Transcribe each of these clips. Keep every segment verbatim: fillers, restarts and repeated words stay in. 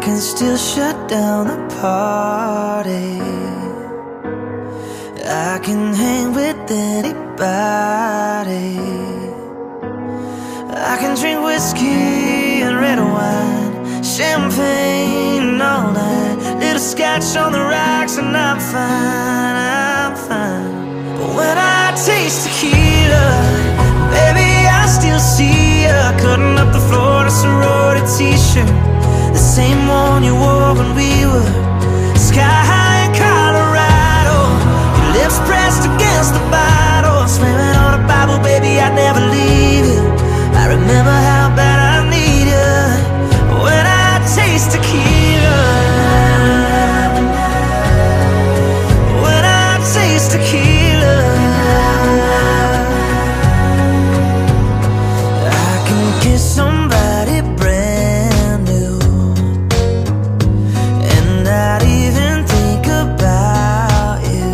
can still shut down the party. I can hang with anybody. I can drink whiskey and red wine, champagne all night, little scotch on the rocks, and I'm fine, I'm fine. But when I taste tequila, baby, I still see ya cutting up the floor in a sorority t-shirt, the same one you wore when we were sky high in Colorado. Your lips pressed against the bottle, slamming on a Bible, baby, I'd never leave you. I remember how bad I need you when I taste tequila. When I taste tequila, I can kiss somebody brand new and not even think about you.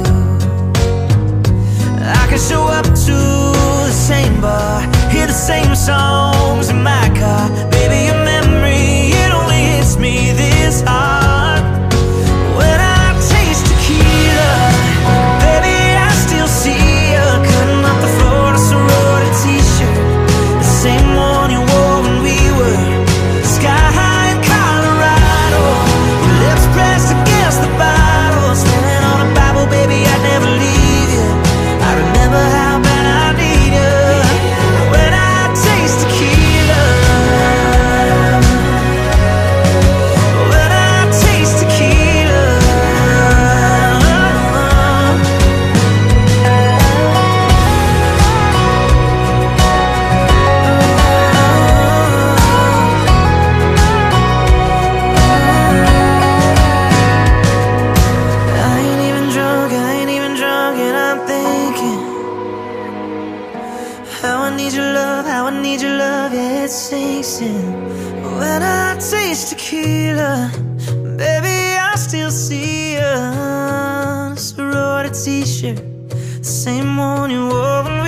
I can show up to the same bar, hear the same songs in my car. Baby, your memory, it only hits me this hard. When I taste tequila, baby, I still see you cutting up the floor in a sorority t-shirt, the same one you wore when we were sky high in Colorado. Your lips pressed against the bottle, slamming on a Bible, baby, I'd never leave you. I remember how bad I need you when I taste tequila. When I taste tequila, I ain't even drunk, I ain't even drunk, and I'm thinking how I need your love, how I need your love, yeah, it sinks in. When I taste tequila, baby, I still see you, a sorority t-shirt, the same one you wore when we